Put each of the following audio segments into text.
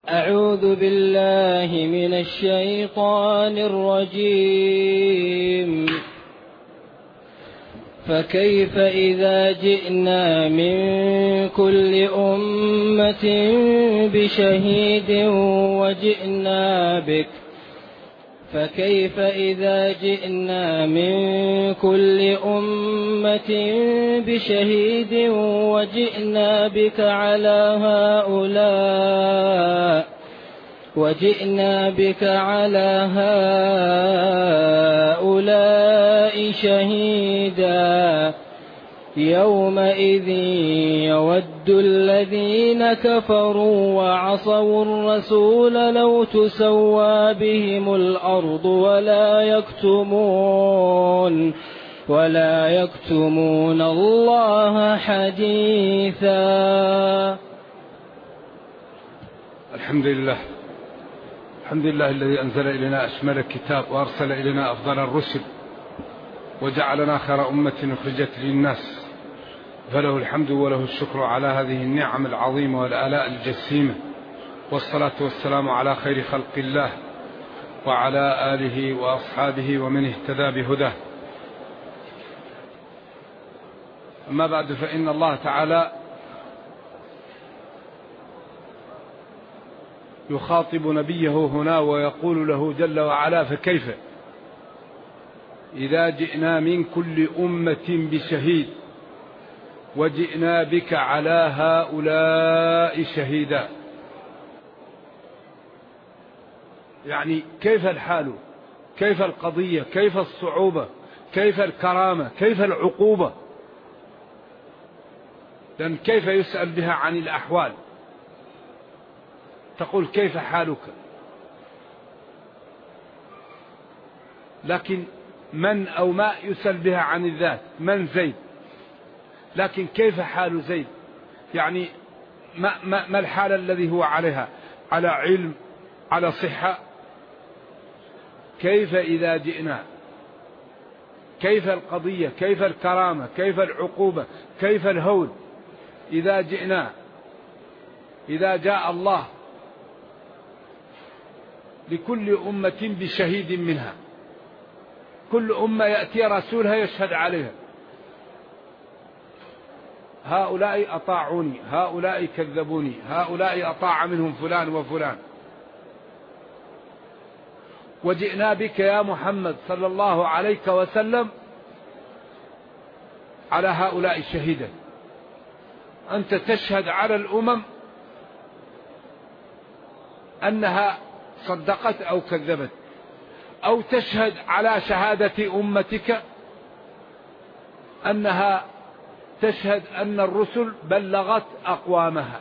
أعوذ بالله من الشيطان الرجيم. فكيف إذا جئنا من كل أمة بشهيد وجئنا بك فكيف إذا جئنا من كل أمة بشهيد وجئنا بك على هؤلاء شهيدا يومئذ يود الذين كفروا وعصوا الرسول لو تسوى بهم الأرض ولا يكتمون الله حديثا. الحمد لله الذي أنزل إلينا أشمل الكتاب وأرسل إلينا أفضل الرسل وجعلنا خير أمة أخرجت للناس، فله الحمد وله الشكر على هذه النعم العظيمة والآلاء الجسيمة، والصلاة والسلام على خير خلق الله وعلى آله وأصحابه ومن اهتدى بهداه. أما بعد، فإن الله تعالى يخاطب نبيه هنا ويقول له جل وعلا: فكيف إذا جئنا من كل أمة بشهيد وجئنا بك على هؤلاء شهيدا. يعني كيف الحال، كيف القضية، كيف الصعوبة، كيف الكرامة، كيف العقوبة. لأن كيف يسأل بها عن الأحوال، تقول كيف حالك، لكن من أو ما يسأل بها عن الذات، من زيد، لكن كيف حال زيد، يعني ما الحال الذي هو عليها، على علم، على صحة. كيف إذا جئنا، كيف القضية، كيف الكرامة، كيف العقوبة، كيف الهول إذا جئنا، إذا جاء الله لكل أمة بشهيد منها. كل أمة يأتي رسولها يشهد عليها: هؤلاء أطاعوني، هؤلاء كذبوني، هؤلاء أطاع منهم فلان وفلان. وجئنا بك يا محمد صلى الله عليه وسلم على هؤلاء شهيدا. أنت تشهد على الأمم أنها صدقت أو كذبت، أو تشهد على شهادة أمتك أنها تشهد أن الرسل بلغت أقوامها.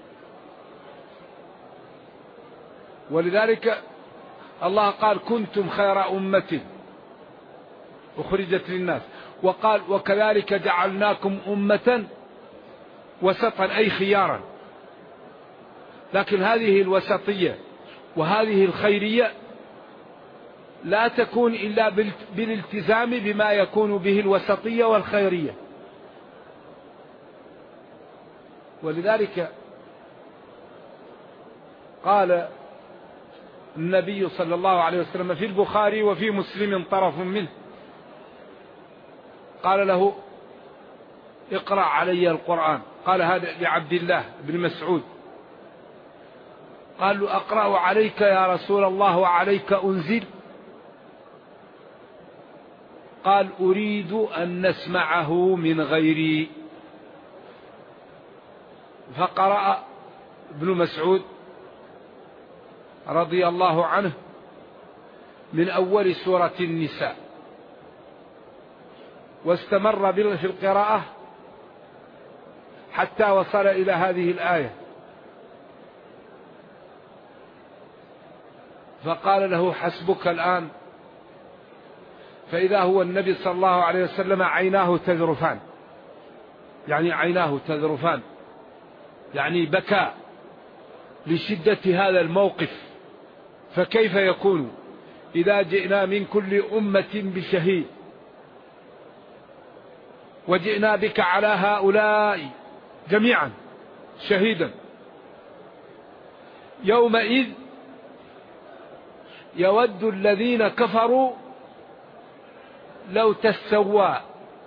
ولذلك الله قال: كنتم خير أمة أخرجت للناس، وقال: وكذلك جعلناكم أمة وسطا، أي خيارا. لكن هذه الوسطية وهذه الخيرية لا تكون إلا بالالتزام بما يكون به الوسطية والخيرية. ولذلك قال النبي صلى الله عليه وسلم في البخاري وفي مسلم طرف منه، قال له: اقرأ علي القرآن. قال هذا لعبد الله بن مسعود. قال له: أقرأ عليك يا رسول الله وعليك أنزل؟ قال: أريد أن نسمعه من غيري. فقرأ ابن مسعود رضي الله عنه من أول سورة النساء، واستمر في القراءة حتى وصل إلى هذه الآية، فقال له: حسبك الآن. فإذا هو النبي صلى الله عليه وسلم عيناه تذرفان، يعني عيناه تذرفان، يعني بكى لشدة هذا الموقف. فكيف يكون إذا جئنا من كل أمة بشهيد وجئنا بك على هؤلاء جميعا شهيدا؟ يومئذ يود الذين كفروا لو تسوى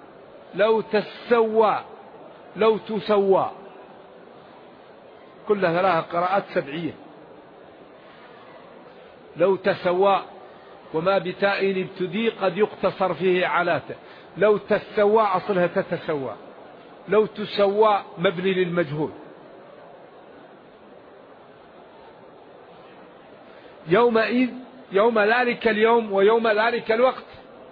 لو تسوى، كلها ثلاث قراءات سبعية. لو تسوى وما بتاء ابتدي قد يقتصر فيه علاته. لو تسوى أصلها تتسوى، لو تسوى مبني للمجهول. يومئذ يوم ذلك اليوم ويوم ذلك الوقت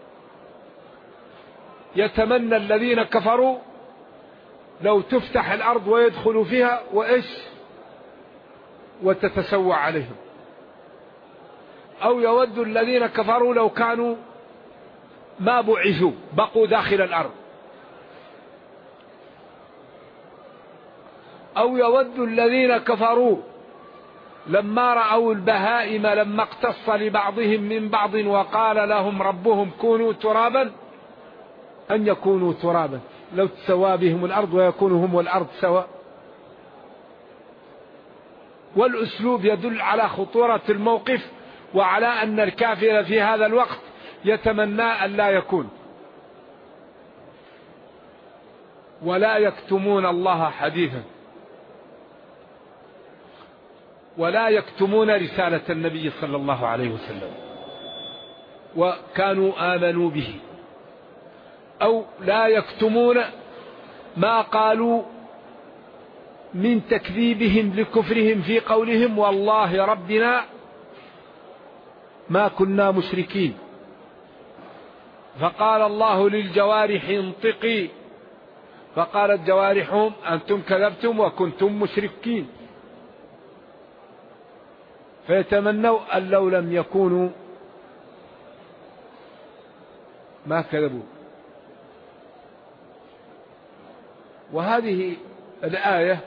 يتمنى الذين كفروا لو تفتح الأرض ويدخلوا فيها وتتسوى عليهم، أو يود الذين كفروا لو كانوا ما بعثوا بقوا داخل الأرض، أو يود الذين كفروا لما رأوا البهائم لما اقتص لبعضهم من بعض وقال لهم ربهم كونوا ترابا أن يكونوا ترابا، لو تسوى بهم الأرض ويكونوا هم والأرض سواء. والأسلوب يدل على خطورة الموقف وعلى أن الكافر في هذا الوقت يتمنى أن لا يكون. ولا يكتمون الله حديثا، ولا يكتمون رسالة النبي صلى الله عليه وسلم، وكانوا آمنوا به. أو لا يكتمون ما قالوا من تكذيبهم لكفرهم في قولهم والله ربنا ما كنا مشركين، فقال الله للجوارح انطقي، فقالت جوارحهم أنتم كذبتم وكنتم مشركين، فيتمنوا أن لو لم يكونوا ما كذبوا. وهذه الآية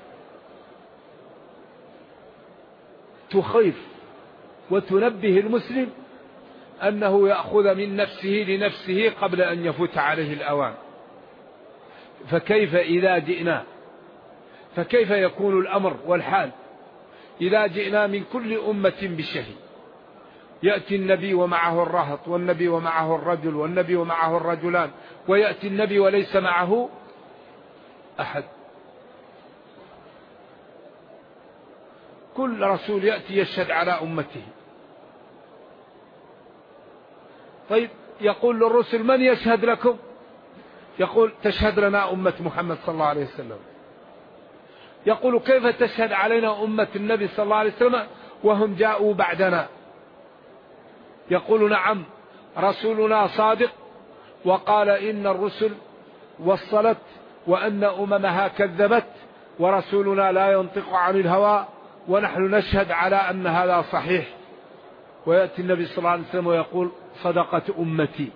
تخيف وتنبه المسلم أنه يأخذ من نفسه لنفسه قبل أن يفوت عليه الأوان. فكيف إذا جئنا، فكيف يكون الأمر والحال إذا جئنا من كل أمة بشهيد، يأتي النبي ومعه الرهط والنبي ومعه الرجل والنبي ومعه الرجلان، ويأتي النبي وليس معه أحد. كل رسول يأتي يشهد على أمته. طيب يقول للرسل من يشهد لكم؟ يقول تشهد لنا أمة محمد صلى الله عليه وسلم. يقول كيف تشهد علينا أمة النبي صلى الله عليه وسلم وهم جاءوا بعدنا؟ يقول نعم رسولنا صادق وقال إن الرسل وصلت وأن أممها كذبت ورسولنا لا ينطق عن الهوى ونحن نشهد على أن هذا صحيح. ويأتي النبي صلى الله عليه وسلم ويقول صدقت أمتي.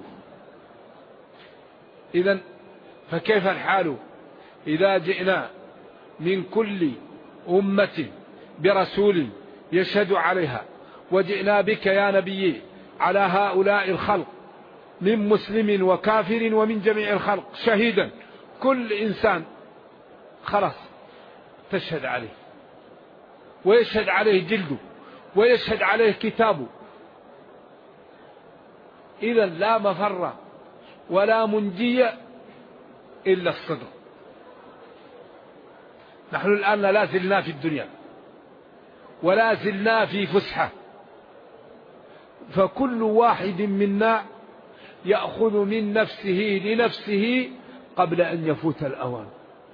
إذن فكيف الحال إذا جئنا من كل أمة برسول يشهد عليها، وجئنا بك يا نبي على هؤلاء الخلق من مسلم وكافر ومن جميع الخلق شهيدا، كل إنسان خلاص تشهد عليه ويشهد عليه جلده ويشهد عليه كتابه. إذا لا مفر ولا منجي إلا الصدق. نحن الآن لا زلنا في الدنيا ولا زلنا في فسحة، فكل واحد منا يأخذ من نفسه لنفسه قبل أن يفوت الأوان،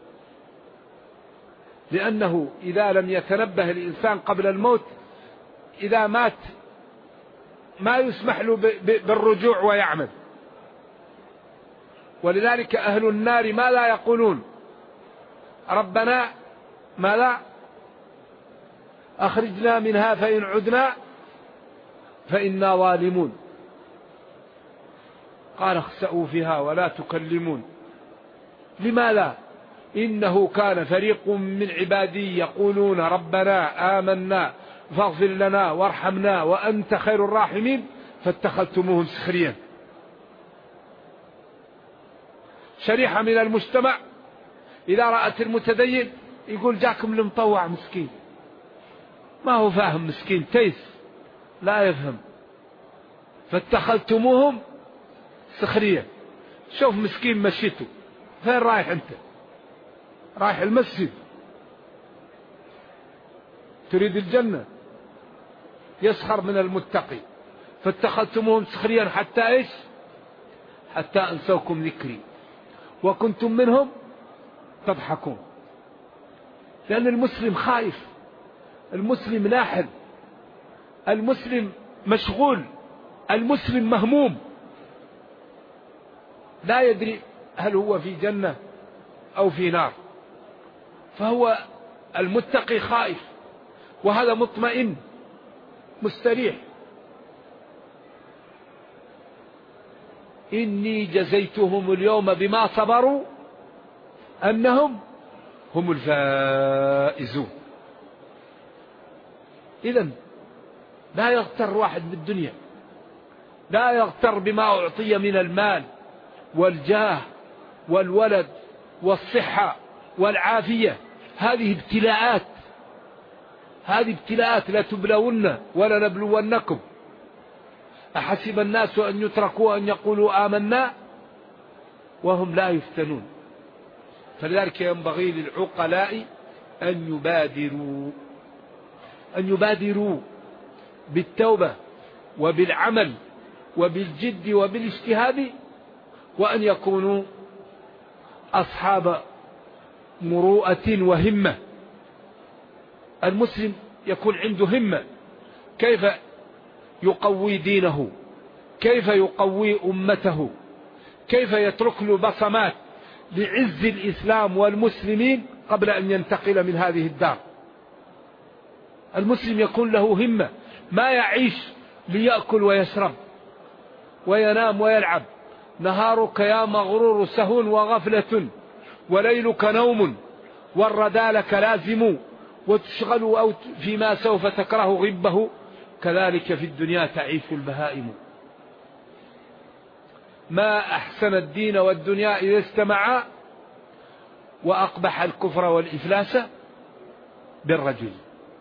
لأنه إذا لم يتنبه الإنسان قبل الموت إذا مات ما يسمح له بالرجوع ويعمل. ولذلك أهل النار ما لا يقولون ربنا ما لا أخرجنا منها فإن عدنا فإنا ظالمون، قال اخسأوا فيها ولا تكلمون. لما لا؟ إنه كان فريق من عبادي يقولون ربنا آمنا فاغفر لنا وارحمنا وأنت خير الراحمين فاتخذتموهم سخريا. شريحة من المجتمع إذا رأت المتدين يقول جاكم المطوع مسكين، ما هو فاهم، مسكين تيس لا يفهم. فاتخذتموهم سخريا. شوف مسكين مشيته، فين رايح أنت؟ رايح المسجد، تريد الجنة. يسخر من المتقي. فاتخذتموهم سخريا حتى إيش؟ حتى أنسوكم ذكري وكنتم منهم تضحكون. لأن المسلم خائف، المسلم لاحظ، المسلم مشغول، المسلم مهموم، لا يدري هل هو في جنة أو في نار. فهو المتقي خائف، وهذا مطمئن مستريح. إني جزيتهم اليوم بما صبروا أنهم هم الفائزون. إذن لا يغتر واحد بالدنيا، لا يغتر بما أعطي من المال والجاه والولد والصحة والعافية. هذه ابتلاءات، هذه ابتلاءات. لا تبلون ولا نبلونكم. أحسب الناس أن يتركوا أن يقولوا آمنا وهم لا يفتنون. فلذلك ينبغي للعقلاء أن يبادروا بالتوبة وبالعمل وبالجد وبالاجتهاد، وأن يكونوا أصحاب مروءة وهمة. المسلم يكون عنده همة، كيف يقوي دينه، كيف يقوي أمته، كيف يترك له بصمات لعز الإسلام والمسلمين قبل أن ينتقل من هذه الدار. المسلم يكون له همة، ما يعيش ليأكل ويشرب وينام ويلعب. نهارك يا مغرور سهو وغفلة، وليلك نوم، والردى لك لازم، وتشغل أو فيما سوف تكره غبه، كذلك في الدنيا تعيش البهائم. ما أحسن الدين والدنيا إذا استمعا، وأقبح الكفر والإفلاس بالرجل.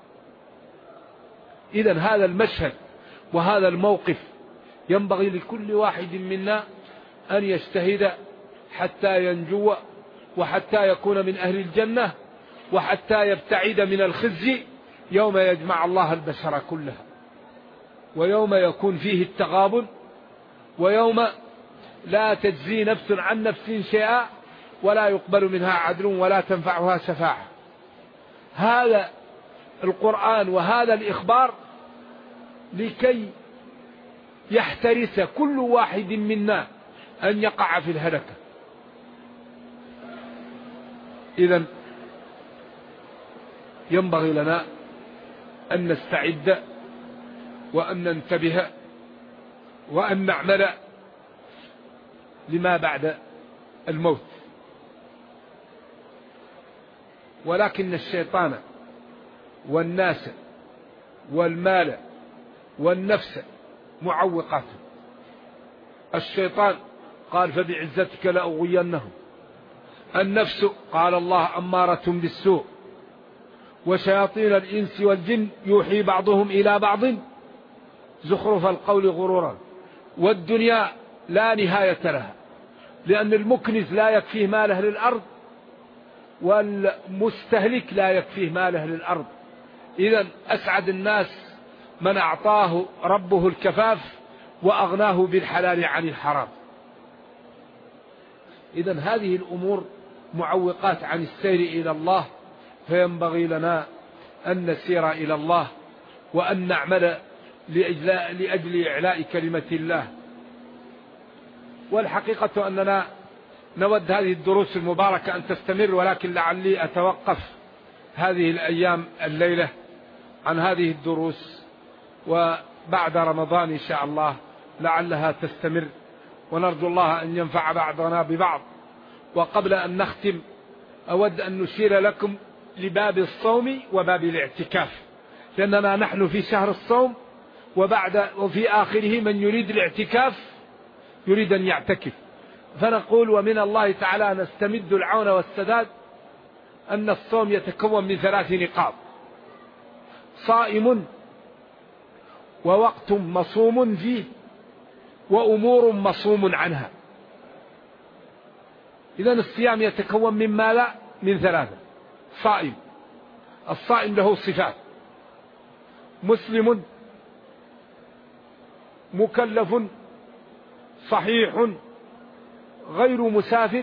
إذن هذا المشهد وهذا الموقف ينبغي لكل واحد منا أن يجتهد حتى ينجو، وحتى يكون من أهل الجنة، وحتى يبتعد من الخزي يوم يجمع الله البشر كلها، ويوم يكون فيه التغابن، ويوم لا تجزي نفس عن نفس شيئا، ولا يقبل منها عدل، ولا تنفعها شفاعة. هذا القرآن وهذا الإخبار لكي يحترس كل واحد منا أن يقع في الهلكة. إذن ينبغي لنا أن نستعد وأن ننتبه وأن نعمل لما بعد الموت. ولكن الشيطان والناس والمال والنفس معوقات. الشيطان قال فبعزتك لأغوينهم. النفس قال الله أمارة بالسوء. وشياطين الإنس والجن يوحي بعضهم إلى بعض زخرف القول غرورا. والدنيا لا نهاية لها، لأن المكنز لا يكفيه ماله للأرض، والمستهلك لا يكفيه ماله للأرض. إذن أسعد الناس من أعطاه ربه الكفاف وأغناه بالحلال عن الحرام. إذن هذه الأمور معوقات عن السير إلى الله، فينبغي لنا أن نسير إلى الله وأن نعمل لأجل إعلاء كلمة الله. والحقيقة أننا نود هذه الدروس المباركة أن تستمر، ولكن لعلي أتوقف هذه الأيام الليلة عن هذه الدروس، وبعد رمضان إن شاء الله لعلها تستمر، ونرجو الله أن ينفع بعضنا ببعض. وقبل أن نختم أود أن نشير لكم لباب الصوم وباب الاعتكاف، لأننا نحن في شهر الصوم، وفي آخره من يريد الاعتكاف يريد أن يعتكف. فنقول ومن الله تعالى نستمد العون والسداد أن الصوم يتكون من 3 نقاط. صائم ووقت مصوم فيه وأمور مصوم عنها. إذن الصيام يتكون من ماذا؟ من ثلاثة. صائم، الصائم له صفات: مسلم، مكلف، صحيح، غير مسافر،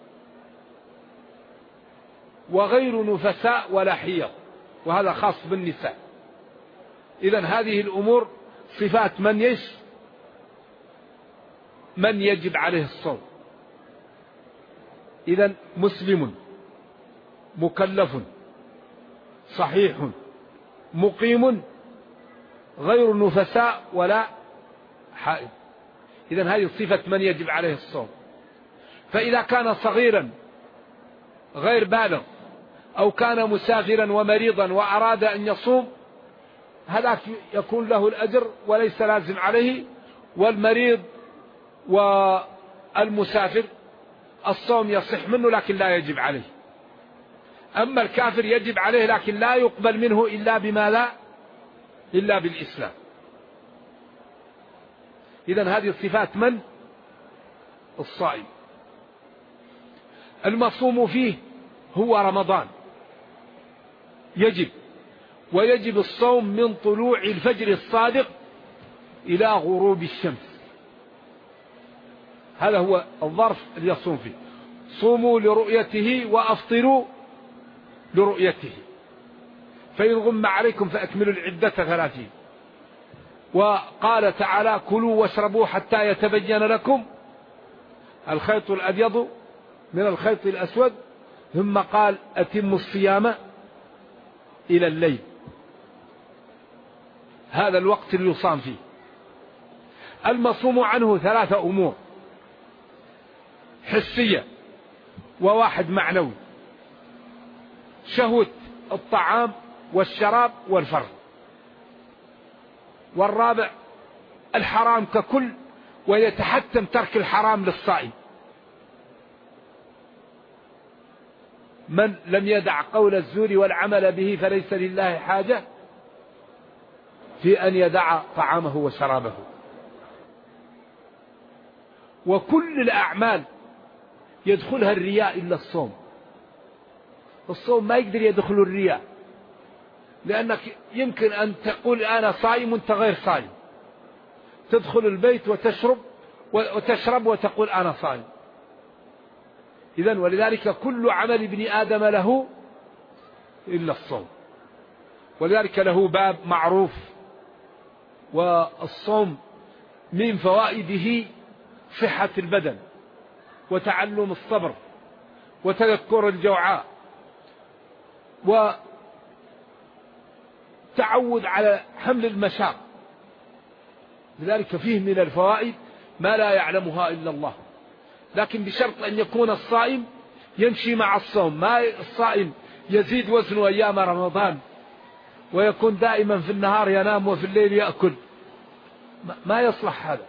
وغير نفساء ولا حيض، وهذا خاص بالنساء. إذن هذه الأمور صفات من يجب عليه الصوم. إذن مسلم، مكلف، صحيح، مقيم، غير نفساء ولا حائض. إذن هذه صفة من يجب عليه الصوم. فإذا كان صغيرا غير بالغ أو كان مسافرا ومريضا وأراد أن يصوم، هذا يكون له الأجر وليس لازم عليه. والمريض والمسافر الصوم يصح منه لكن لا يجب عليه. أما الكافر يجب عليه لكن لا يقبل منه إلا بما لا إلا بالإسلام. إذن هذه صفات من؟ الصائم. المصوم فيه هو رمضان، يجب، ويجب الصوم من طلوع الفجر الصادق إلى غروب الشمس. هذا هو الظرف اللي يصوم فيه. صوموا لرؤيته وأفطروا لرؤيته، فإن غم عليكم فأكملوا العدة 30. وقال تعالى: كلوا واشربوا حتى يتبين لكم الخيط الأبيض من الخيط الأسود، ثم قال: أتموا الصيام إلى الليل. هذا الوقت اللي يصام فيه. المصوم عنه 3 أمور: حسية، وواحد معنوي: شهوة الطعام والشراب والفرج، والرابع الحرام ككل، ويتحتم ترك الحرام للصائم. من لم يدع قول الزور والعمل به فليس لله حاجة في أن يدع طعامه وشرابه. وكل الأعمال يدخلها الرياء إلا الصوم. الصوم ما يقدر يدخل الرياء، لأنك يمكن أن تقول أنا صائم وأنت غير صائم، تدخل البيت وتشرب وتقول أنا صائم. إذن ولذلك كل عمل ابن آدم له إلا الصوم، ولذلك له باب معروف. والصوم من فوائده صحة البدن، وتعلم الصبر، وتذكر الجوعاء، وتعود على حمل المشاق. لذلك فيه من الفوائد ما لا يعلمها إلا الله، لكن بشرط أن يكون الصائم يمشي مع الصوم. ما الصائم يزيد وزنه أيام رمضان ويكون دائما في النهار ينام وفي الليل يأكل، ما يصلح هذا.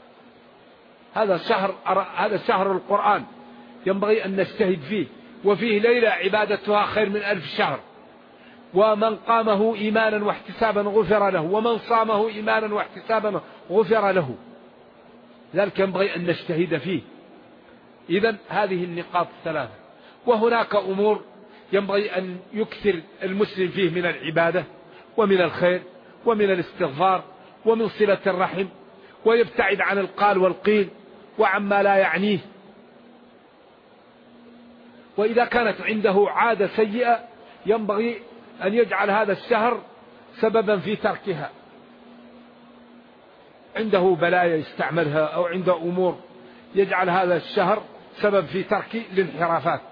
هذا شهر القرآن ينبغي أن نجتهد فيه، وفيه ليلة عبادتها خير من 1000 شهر. ومن قامه إيمانا واحتسابا غفر له، ومن صامه إيمانا واحتسابا غفر له. ذلك ينبغي أن نجتهد فيه. إذن هذه النقاط 3. وهناك أمور ينبغي أن يكثر المسلم فيه من العبادة ومن الخير ومن الاستغفار ومن صلة الرحم، ويبتعد عن القال والقيل وعما لا يعنيه. وإذا كانت عنده عادة سيئة ينبغي أن يجعل هذا الشهر سببا في تركها. عنده بلايا يستعملها أو عنده أمور، يجعل هذا الشهر سبب في ترك الانحرافات.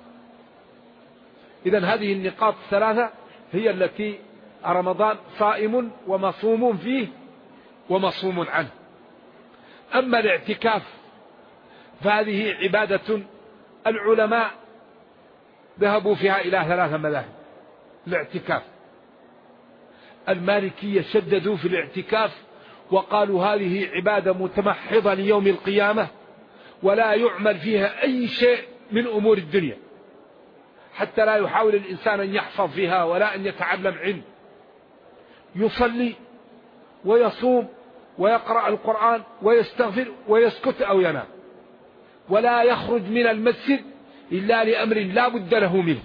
إذن هذه النقاط 3 هي التي رمضان صائم ومصوم فيه ومصوم عنه. أما الاعتكاف فهذه عبادة العلماء ذهبوا فيها إلى 3 مذاهب. الاعتكاف المالكية شددوا في الاعتكاف وقالوا هذه عبادة متمحضة ليوم القيامة، ولا يعمل فيها أي شيء من أمور الدنيا، حتى لا يحاول الإنسان أن يحفظ فيها ولا أن يتعلم علم. يصلي ويصوم ويقرأ القرآن ويستغفر ويسكت أو ينام، ولا يخرج من المسجد إلا لأمر لا بد له منه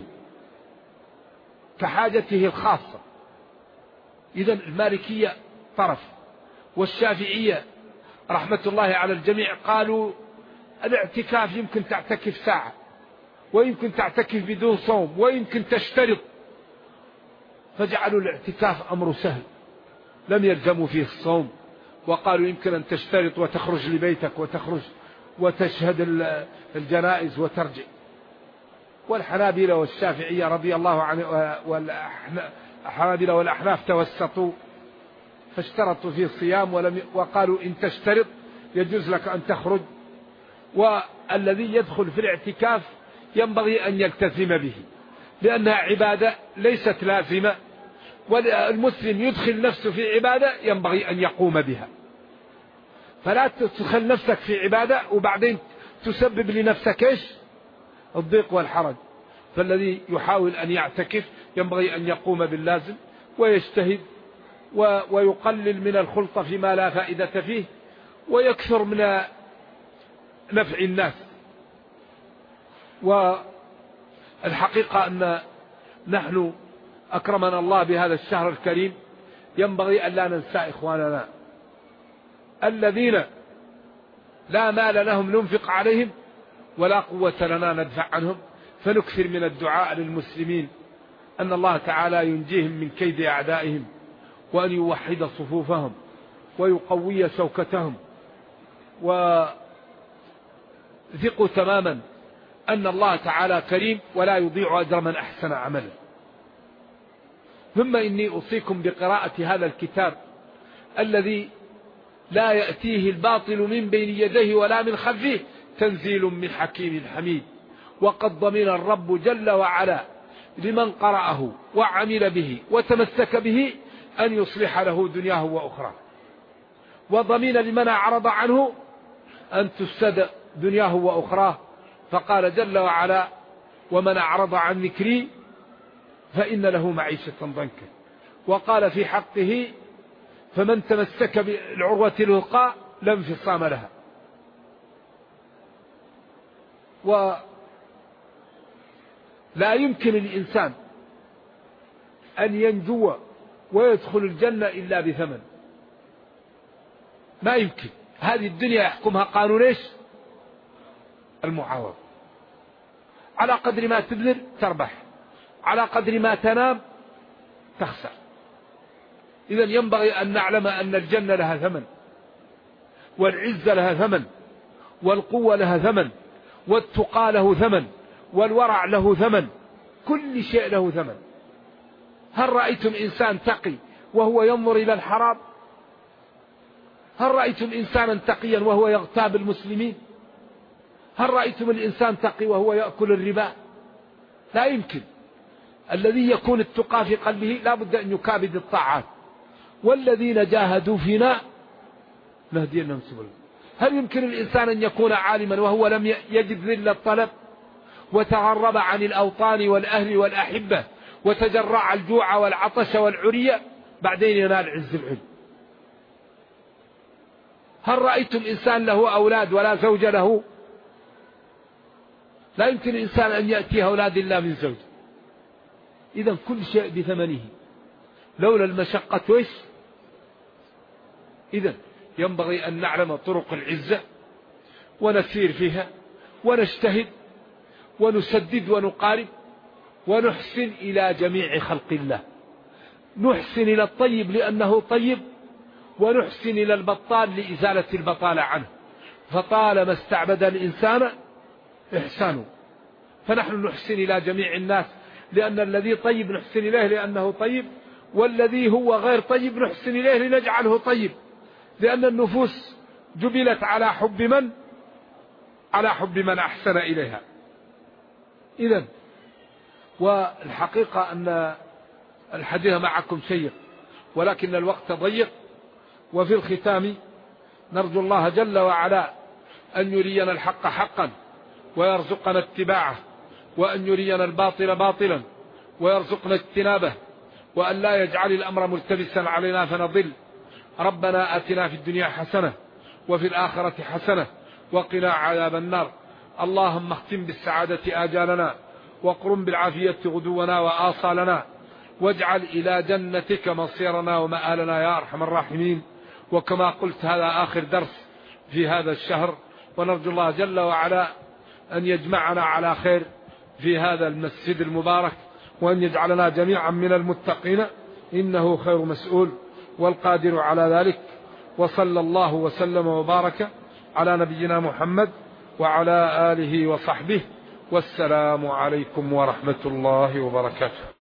كحاجته الخاصة. إذن المالكية طرف، والشافعية رحمة الله على الجميع قالوا الاعتكاف يمكن تعتكف ساعة، ويمكن تعتكف بدون صوم، ويمكن تشترط، فجعلوا الاعتكاف أمر سهل لم يلزموا فيه الصوم، وقالوا يمكن أن تشترط وتخرج لبيتك وتخرج وتشهد الجنائز وترجع. والحنابلة والشافعية رضي الله عنه والحنابلة والأحناف توسطوا فاشترطوا فيه الصيام وقالوا إن تشترط يجوز لك أن تخرج. والذي يدخل في الاعتكاف ينبغي أن يلتزم به لأنها عبادة ليست لازمة، والمسلم يدخل نفسه في عبادة ينبغي أن يقوم بها، فلا تدخل نفسك في عبادة وبعدين تسبب لنفسك إيش؟ الضيق والحرج. فالذي يحاول أن يعتكف ينبغي أن يقوم باللازم ويجتهد ويقلل من الخلطة فيما لا فائدة فيه، ويكثر من نفع الناس. والحقيقة أن نحن أكرمنا الله بهذا الشهر الكريم، ينبغي أن لا ننسى إخواننا الذين لا مال لهم ننفق عليهم ولا قوة لنا ندفع عنهم، فنكثر من الدعاء للمسلمين أن الله تعالى ينجيهم من كيد أعدائهم، وأن يوحد صفوفهم ويقوي شوكتهم. وثقوا تماما أن الله تعالى كريم ولا يضيع أجر من أحسن عملا. ثم إني أوصيكم بقراءة هذا الكتاب الذي لا يأتيه الباطل من بين يديه ولا من خلفه، تنزيل من حكيم حميد. وقد ضمن الرب جل وعلا لمن قرأه وعمل به وتمسك به أن يصلح له دنياه وأخرى، وضمن لمن أعرض عنه أن تفسد دنياه وأخراه، فقال جل وعلا ومن أعرض عن ذكري فإن له معيشة ضنكا. وقال في حقه فمن تمسك بالعروة الوثقى لا انفصام لها. ولا يمكن الإنسان أن ينجو ويدخل الجنة إلا بثمن، ما يمكن. هذه الدنيا يحكمها قانون إيش؟ المعاوضة. على قدر ما تبذل تربح، على قدر ما تنام تخسر. إذن ينبغي أن نعلم أن الجنة لها ثمن، والعزة لها ثمن، والقوة لها ثمن، والتقى له ثمن، والورع له ثمن، كل شيء له ثمن. هل رأيتم إنسان تقي وهو ينظر إلى الحرام؟ هل رأيتم إنسانا تقيا وهو يغتاب المسلمين؟ هل رأيتم الإنسان تقي وهو يأكل الربا؟ لا يمكن. الذي يكون التقى في قلبه لا بد أن يكابد الطاعات. والذين جاهدوا فينا نهدينهم سبلنا. هل يمكن الإنسان أن يكون عالما وهو لم يجد ذل الطلب، وتغرب عن الأوطان والأهل والأحبة، وتجرع الجوع والعطش والعرية، بعدين ينال عز العلم؟ هل رأيتم إنسان له أولاد ولا زوج له؟ لا يمكن الإنسان أن يأتيه أولاد إلا من زوج. إذن كل شيء بثمنه، لولا المشقة ويش. إذن ينبغي أن نعلم طرق العزة ونسير فيها ونجتهد ونسدد ونقارب ونحسن إلى جميع خلق الله. نحسن إلى الطيب لأنه طيب، ونحسن إلى البطال لإزالة البطالة عنه، فطالما استعبد الإنسان إحسانه. فنحن نحسن إلى جميع الناس، لأن الذي طيب نحسن إليه لأنه طيب، والذي هو غير طيب نحسن إليه لنجعله طيب، لأن النفوس جبلت على حب من؟ على حب من أحسن إليها. إذن والحقيقة أن الحديث معكم شيق، ولكن الوقت ضيق. وفي الختام نرجو الله جل وعلا أن يرينا الحق حقا ويرزقنا اتباعه، وأن يرينا الباطل باطلا ويرزقنا اجتنابه، وأن لا يجعل الأمر ملتبسا علينا فنضل. ربنا آتنا في الدنيا حسنة وفي الآخرة حسنة وقنا عذاب النار. اللهم اختم بالسعادة آجالنا وقرم بالعافية غدونا وآصالنا، واجعل إلى جنتك مصيرنا ومآلنا يا أرحم الراحمين. وكما قلت هذا آخر درس في هذا الشهر، ونرجو الله جل وعلا أن يجمعنا على خير في هذا المسجد المبارك، وأن يجعلنا جميعا من المتقين، إنه خير مسؤول والقادر على ذلك. وصلى الله وسلم وبارك على نبينا محمد وعلى آله وصحبه، والسلام عليكم ورحمة الله وبركاته.